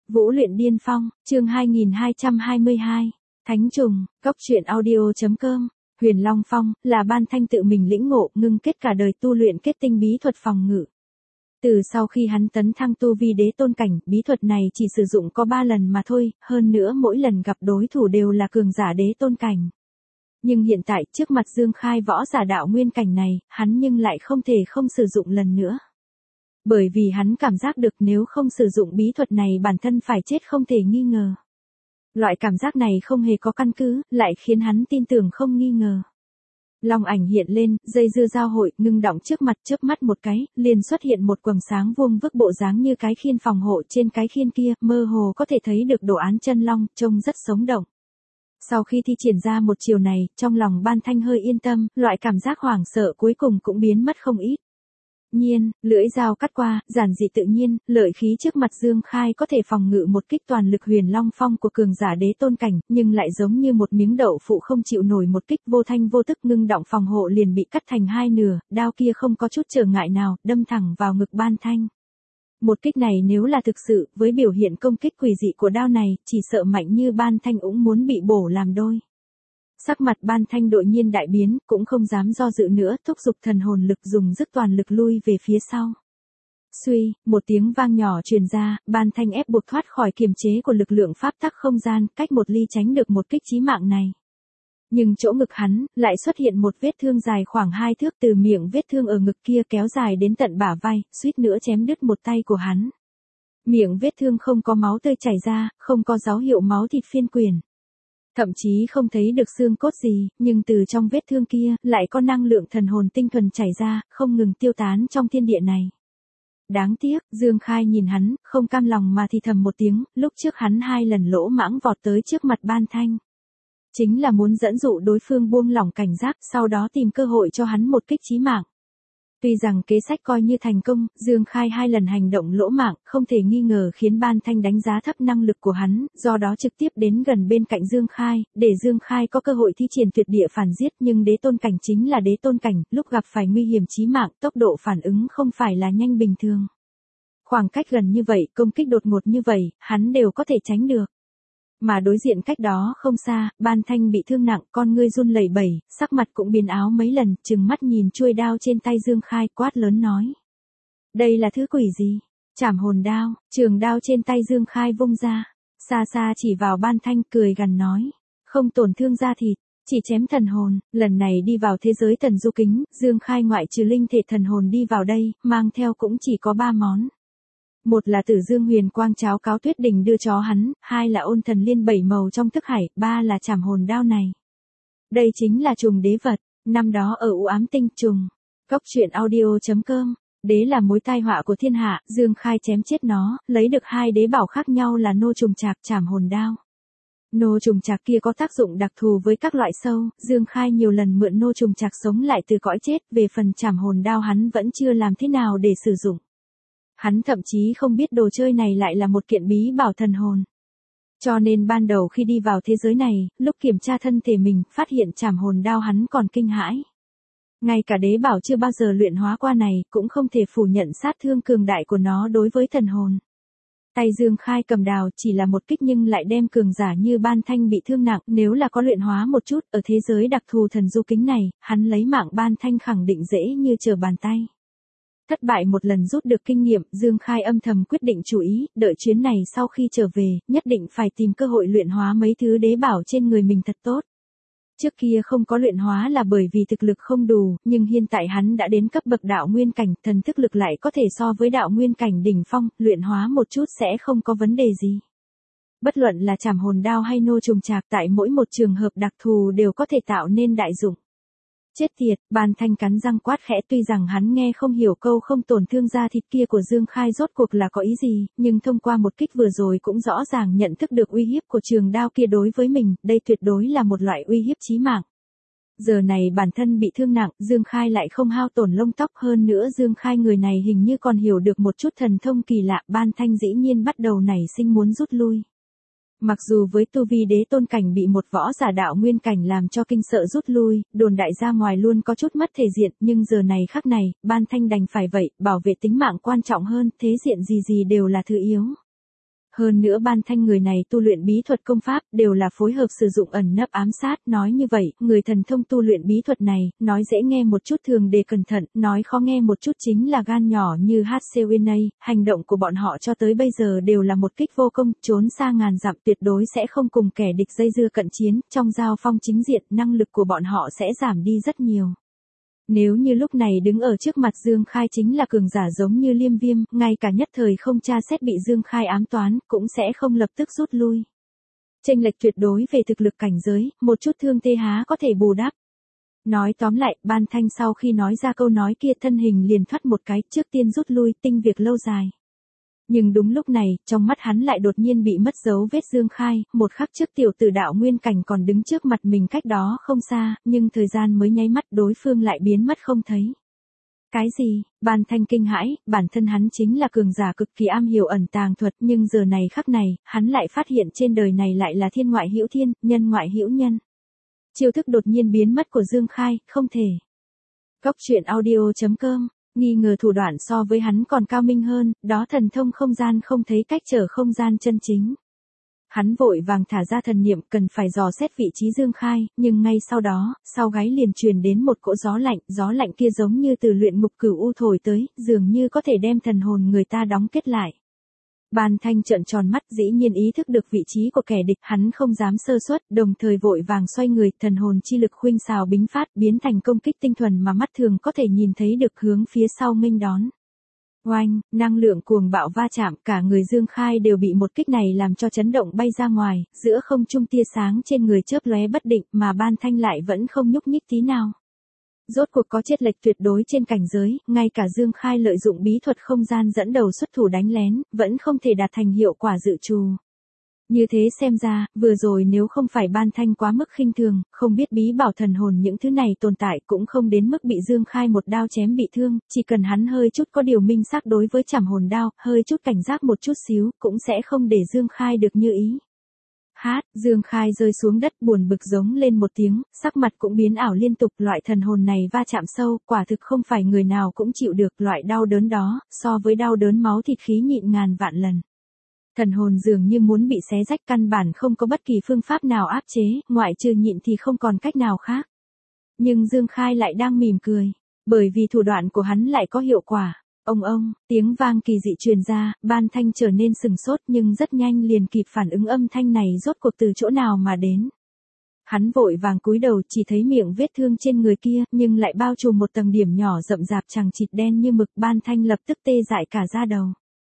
Vũ luyện điên phong, chương 2222. Thánh trùng, cốc truyện audio.com. Huyền Long Phong, là Ban Thanh tự mình lĩnh ngộ, ngưng kết cả đời tu luyện kết tinh bí thuật phòng ngự. Từ sau khi hắn tấn thăng tu vi đế tôn cảnh, bí thuật này chỉ sử dụng có 3 lần mà thôi, hơn nữa mỗi lần gặp đối thủ đều là cường giả đế tôn cảnh. Nhưng hiện tại, trước mặt Dương Khai võ giả đạo nguyên cảnh này, hắn nhưng lại không thể không sử dụng lần nữa. Bởi vì hắn cảm giác được nếu không sử dụng bí thuật này bản thân phải chết không thể nghi ngờ. Loại cảm giác này không hề có căn cứ, lại khiến hắn tin tưởng không nghi ngờ. Long ảnh hiện lên, dây dưa giao hội, ngưng động trước mặt, chớp mắt một cái, liền xuất hiện một quầng sáng vuông vức bộ dáng như cái khiên phòng hộ, trên cái khiên kia, mơ hồ có thể thấy được đồ án chân long, trông rất sống động. Sau khi thi triển ra một chiều này, trong lòng Ban Thanh hơi yên tâm, loại cảm giác hoảng sợ cuối cùng cũng biến mất không ít. Nhiên, lưỡi dao cắt qua, giản dị tự nhiên, lợi khí trước mặt Dương Khai có thể phòng ngự một kích toàn lực Huyền Long Phong của cường giả đế tôn cảnh, nhưng lại giống như một miếng đậu phụ không chịu nổi một kích vô thanh vô tức ngưng động phòng hộ liền bị cắt thành hai nửa, đao kia không có chút trở ngại nào, đâm thẳng vào ngực Ban Thanh. Một kích này nếu là thực sự, với biểu hiện công kích quỷ dị của đao này, chỉ sợ mạnh như Ban Thanh cũng muốn bị bổ làm đôi. Sắc mặt Ban Thanh đột nhiên đại biến, cũng không dám do dự nữa, thúc giục thần hồn lực dùng dứt toàn lực lui về phía sau. Suy, một tiếng vang nhỏ truyền ra, Ban Thanh ép buộc thoát khỏi kiềm chế của lực lượng pháp tắc không gian, cách một ly tránh được một kích chí mạng này. Nhưng chỗ ngực hắn, lại xuất hiện một vết thương dài khoảng 2 thước từ miệng vết thương ở ngực kia kéo dài đến tận bả vai, suýt nữa chém đứt một tay của hắn. Miệng vết thương không có máu tươi chảy ra, không có dấu hiệu máu thịt phiên quyển. Thậm chí không thấy được xương cốt gì, nhưng từ trong vết thương kia, lại có năng lượng thần hồn tinh thuần chảy ra, không ngừng tiêu tán trong thiên địa này. Đáng tiếc, Dương Khai nhìn hắn, không cam lòng mà thì thầm một tiếng, lúc trước hắn 2 lần lỗ mãng vọt tới trước mặt Ban Thanh. Chính là muốn dẫn dụ đối phương buông lỏng cảnh giác, sau đó tìm cơ hội cho hắn một kích chí mạng. Tuy rằng kế sách coi như thành công, Dương Khai 2 lần hành động lỗ mạng, không thể nghi ngờ khiến Ban Thanh đánh giá thấp năng lực của hắn, do đó trực tiếp đến gần bên cạnh Dương Khai, để Dương Khai có cơ hội thi triển tuyệt địa phản giết, nhưng đế tôn cảnh chính là đế tôn cảnh, lúc gặp phải nguy hiểm chí mạng, tốc độ phản ứng không phải là nhanh bình thường. Khoảng cách gần như vậy, công kích đột ngột như vậy, hắn đều có thể tránh được. Mà đối diện cách đó không xa, Ban Thanh bị thương nặng, con ngươi run lẩy bẩy, sắc mặt cũng biến áo mấy lần, trừng mắt nhìn chuôi đao trên tay Dương Khai, quát lớn nói. Đây là thứ quỷ gì? Trảm hồn đao, trường đao trên tay Dương Khai vung ra, xa xa chỉ vào Ban Thanh cười gằn nói. Không tổn thương da thịt, chỉ chém thần hồn, lần này đi vào thế giới thần du kính, Dương Khai ngoại trừ linh thể thần hồn đi vào đây, mang theo cũng chỉ có 3 món. Một là Tử Dương Huyền Quang cháo cáo Tuyết Đình đưa cho hắn, 2 là Ôn Thần Liên 7 màu trong thức hải, 3 là trảm hồn đao này. Đây chính là trùng đế vật, năm đó ở U Ám Tinh trùng. Cốc truyện audio.com. Đế là mối tai họa của thiên hạ, Dương Khai chém chết nó, lấy được 2 đế bảo khác nhau là nô trùng trạc, trảm hồn đao. Nô trùng trạc kia có tác dụng đặc thù với các loại sâu, Dương Khai nhiều lần mượn nô trùng trạc sống lại từ cõi chết, về phần trảm hồn đao hắn vẫn chưa làm thế nào để sử dụng. Hắn thậm chí không biết đồ chơi này lại là một kiện bí bảo thần hồn. Cho nên ban đầu khi đi vào thế giới này, lúc kiểm tra thân thể mình, phát hiện trảm hồn đao hắn còn kinh hãi. Ngay cả đế bảo chưa bao giờ luyện hóa qua này, cũng không thể phủ nhận sát thương cường đại của nó đối với thần hồn. Tay Dương Khai cầm đào chỉ là một kích nhưng lại đem cường giả như Ban Thanh bị thương nặng, nếu là có luyện hóa một chút, ở thế giới đặc thù thần du kính này, hắn lấy mạng Ban Thanh khẳng định dễ như trở bàn tay. Thất bại một lần rút được kinh nghiệm, Dương Khai âm thầm quyết định chú ý, đợi chuyến này sau khi trở về, nhất định phải tìm cơ hội luyện hóa mấy thứ đế bảo trên người mình thật tốt. Trước kia không có luyện hóa là bởi vì thực lực không đủ, nhưng hiện tại hắn đã đến cấp bậc đạo nguyên cảnh, thần thức lực lại có thể so với đạo nguyên cảnh đỉnh phong, luyện hóa một chút sẽ không có vấn đề gì. Bất luận là trảm hồn đao hay nô trùng trạc, tại mỗi một trường hợp đặc thù đều có thể tạo nên đại dụng. Chết tiệt, Ban Thanh cắn răng quát khẽ, tuy rằng hắn nghe không hiểu câu không tổn thương da thịt kia của Dương Khai rốt cuộc là có ý gì, nhưng thông qua một kích vừa rồi cũng rõ ràng nhận thức được uy hiếp của trường đao kia đối với mình, đây tuyệt đối là một loại uy hiếp chí mạng. Giờ này bản thân bị thương nặng, Dương Khai lại không hao tổn lông tóc, hơn nữa Dương Khai người này hình như còn hiểu được một chút thần thông kỳ lạ, Ban Thanh dĩ nhiên bắt đầu nảy sinh muốn rút lui. Mặc dù với tu vi đế tôn cảnh bị một võ giả đạo nguyên cảnh làm cho kinh sợ rút lui, đồn đại ra ngoài luôn có chút mất thể diện, nhưng giờ này khắc này, Ban Thanh đành phải vậy, bảo vệ tính mạng quan trọng hơn, thế diện gì gì đều là thứ yếu. Hơn nữa Ban Thanh người này tu luyện bí thuật công pháp đều là phối hợp sử dụng ẩn nấp ám sát, nói như vậy, người thần thông tu luyện bí thuật này, nói dễ nghe một chút thường đề cẩn thận, nói khó nghe một chút chính là gan nhỏ như HCUNA, hành động của bọn họ cho tới bây giờ đều là một kích vô công, trốn xa ngàn dặm tuyệt đối sẽ không cùng kẻ địch dây dưa cận chiến, trong giao phong chính diện, năng lực của bọn họ sẽ giảm đi rất nhiều. Nếu như lúc này đứng ở trước mặt Dương Khai chính là cường giả giống như Liêm Viêm, ngay cả nhất thời không tra xét bị Dương Khai ám toán, cũng sẽ không lập tức rút lui. Chênh lệch tuyệt đối về thực lực cảnh giới, một chút thương tê há có thể bù đắp. Nói tóm lại, Ban Thanh sau khi nói ra câu nói kia thân hình liền thoát một cái, trước tiên rút lui, tinh việc lâu dài. Nhưng đúng lúc này, trong mắt hắn lại đột nhiên bị mất dấu vết Dương Khai, một khắc trước tiểu tử đạo nguyên cảnh còn đứng trước mặt mình cách đó không xa, nhưng thời gian mới nháy mắt đối phương lại biến mất không thấy. Cái gì? Ban Thanh kinh hãi, bản thân hắn chính là cường giả cực kỳ am hiểu ẩn tàng thuật, nhưng giờ này khắc này, hắn lại phát hiện trên đời này lại là thiên ngoại hữu thiên, nhân ngoại hữu nhân. Chiêu thức đột nhiên biến mất của Dương Khai, không thể. Góc truyện audio.com nghi ngờ thủ đoạn so với hắn còn cao minh hơn, đó thần thông không gian không thấy cách trở không gian chân chính. Hắn vội vàng thả ra thần niệm cần phải dò xét vị trí Dương Khai, nhưng ngay sau đó, sau gáy liền truyền đến một cỗ gió lạnh kia giống như từ luyện ngục cửu u thổi tới, dường như có thể đem thần hồn người ta đóng kết lại. Ban Thanh trợn tròn mắt dĩ nhiên ý thức được vị trí của kẻ địch, hắn không dám sơ suất, đồng thời vội vàng xoay người, thần hồn chi lực khuynh xào bính phát, biến thành công kích tinh thuần mà mắt thường có thể nhìn thấy được hướng phía sau nghênh đón. Oanh, năng lượng cuồng bạo va chạm, cả người Dương Khai đều bị một kích này làm cho chấn động bay ra ngoài, giữa không trung tia sáng trên người chớp lóe bất định, mà Ban Thanh lại vẫn không nhúc nhích tí nào. Rốt cuộc có chênh lệch tuyệt đối trên cảnh giới, ngay cả Dương Khai lợi dụng bí thuật không gian dẫn đầu xuất thủ đánh lén, vẫn không thể đạt thành hiệu quả dự trù. Như thế xem ra, vừa rồi nếu không phải Ban Thanh quá mức khinh thường, không biết bí bảo thần hồn những thứ này tồn tại cũng không đến mức bị Dương Khai một đao chém bị thương, chỉ cần hắn hơi chút có điều minh xác đối với trảm hồn đao, hơi chút cảnh giác một chút xíu, cũng sẽ không để Dương Khai được như ý. Dương Khai rơi xuống đất buồn bực giống lên một tiếng, sắc mặt cũng biến ảo liên tục, loại thần hồn này va chạm sâu, quả thực không phải người nào cũng chịu được, loại đau đớn đó, so với đau đớn máu thịt khí nhịn ngàn vạn lần. Thần hồn dường như muốn bị xé rách, căn bản không có bất kỳ phương pháp nào áp chế, ngoại trừ nhịn thì không còn cách nào khác. Nhưng Dương Khai lại đang mỉm cười, bởi vì thủ đoạn của hắn lại có hiệu quả. Ông, tiếng vang kỳ dị truyền ra, Ban Thanh trở nên sừng sốt nhưng rất nhanh liền kịp phản ứng âm thanh này rốt cuộc từ chỗ nào mà đến. Hắn vội vàng cúi đầu chỉ thấy miệng vết thương trên người kia, nhưng lại bao trùm một tầng điểm nhỏ rậm rạp chằng chịt đen như mực, Ban Thanh lập tức tê dại cả da đầu.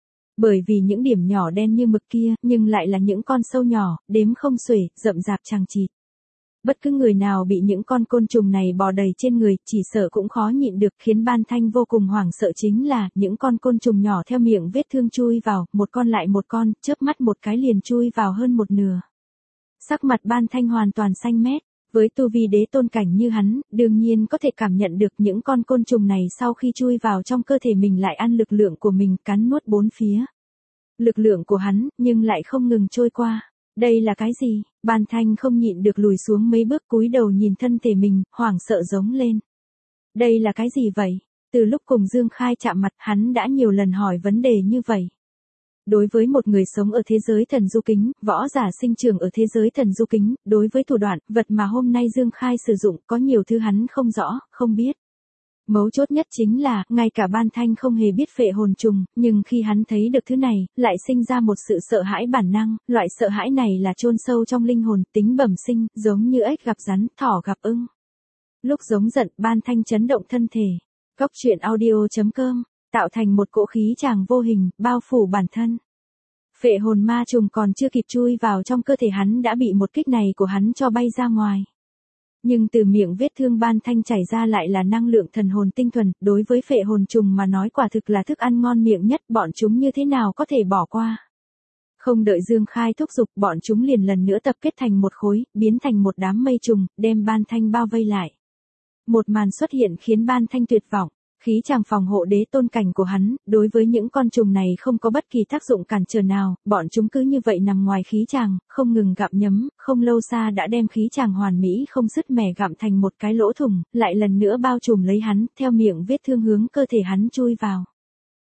Bởi vì những điểm nhỏ đen như mực kia, nhưng lại là những con sâu nhỏ, đếm không xuể, rậm rạp chằng chịt. Bất cứ người nào bị những con côn trùng này bò đầy trên người, chỉ sợ cũng khó nhịn được, khiến Ban Thanh vô cùng hoảng sợ chính là, những con côn trùng nhỏ theo miệng vết thương chui vào, một con lại một con, chớp mắt một cái liền chui vào hơn một nửa. Sắc mặt Ban Thanh hoàn toàn xanh mét, với tu vi đế tôn cảnh như hắn, đương nhiên có thể cảm nhận được những con côn trùng này sau khi chui vào trong cơ thể mình lại ăn lực lượng của mình, cắn nuốt bốn phía. Lực lượng của hắn, nhưng lại không ngừng trôi qua. Đây là cái gì? Ban Thanh không nhịn được lùi xuống mấy bước cúi đầu nhìn thân thể mình, hoảng sợ giống lên. Đây là cái gì vậy? Từ lúc cùng Dương Khai chạm mặt, hắn đã nhiều lần hỏi vấn đề như vậy. Đối với một người sống ở thế giới thần du kính, võ giả sinh trưởng ở thế giới thần du kính, đối với thủ đoạn, vật mà hôm nay Dương Khai sử dụng, có nhiều thứ hắn không rõ, không biết. Mấu chốt nhất chính là, ngay cả Ban Thanh không hề biết phệ hồn trùng, nhưng khi hắn thấy được thứ này, lại sinh ra một sự sợ hãi bản năng, loại sợ hãi này là chôn sâu trong linh hồn, tính bẩm sinh, giống như ếch gặp rắn, thỏ gặp ưng. Lúc giống giận, Ban Thanh chấn động thân thể. Góc truyện audio.com, tạo thành một cỗ khí tràng vô hình, bao phủ bản thân. Phệ hồn ma trùng còn chưa kịp chui vào trong cơ thể hắn đã bị một kích này của hắn cho bay ra ngoài. Nhưng từ miệng vết thương Ban Thanh chảy ra lại là năng lượng thần hồn tinh thuần, đối với phệ hồn trùng mà nói quả thực là thức ăn ngon miệng nhất, bọn chúng như thế nào có thể bỏ qua. Không đợi Dương Khai thúc giục, bọn chúng liền lần nữa tập kết thành một khối, biến thành một đám mây trùng, đem Ban Thanh bao vây lại. Một màn xuất hiện khiến Ban Thanh tuyệt vọng. Khí chàng phòng hộ đế tôn cảnh của hắn, đối với những con trùng này không có bất kỳ tác dụng cản trở nào, bọn chúng cứ như vậy nằm ngoài khí chàng, không ngừng gặm nhấm, không lâu xa đã đem khí chàng hoàn mỹ không sứt mẻ gặm thành một cái lỗ thủng, lại lần nữa bao trùm lấy hắn, theo miệng vết thương hướng cơ thể hắn chui vào.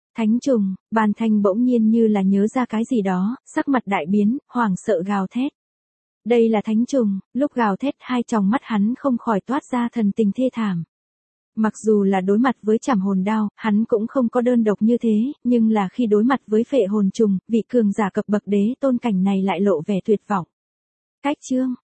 Thánh trùng, Ban Thanh bỗng nhiên như là nhớ ra cái gì đó, sắc mặt đại biến, hoảng sợ gào thét. Đây là thánh trùng, lúc gào thét hai tròng mắt hắn không khỏi toát ra thần tình thê thảm. Mặc dù là đối mặt với trảm hồn đao, hắn cũng không có đơn độc như thế, nhưng là khi đối mặt với phệ hồn trùng, vị cường giả cập bậc đế tôn cảnh này lại lộ vẻ tuyệt vọng. Cách chương,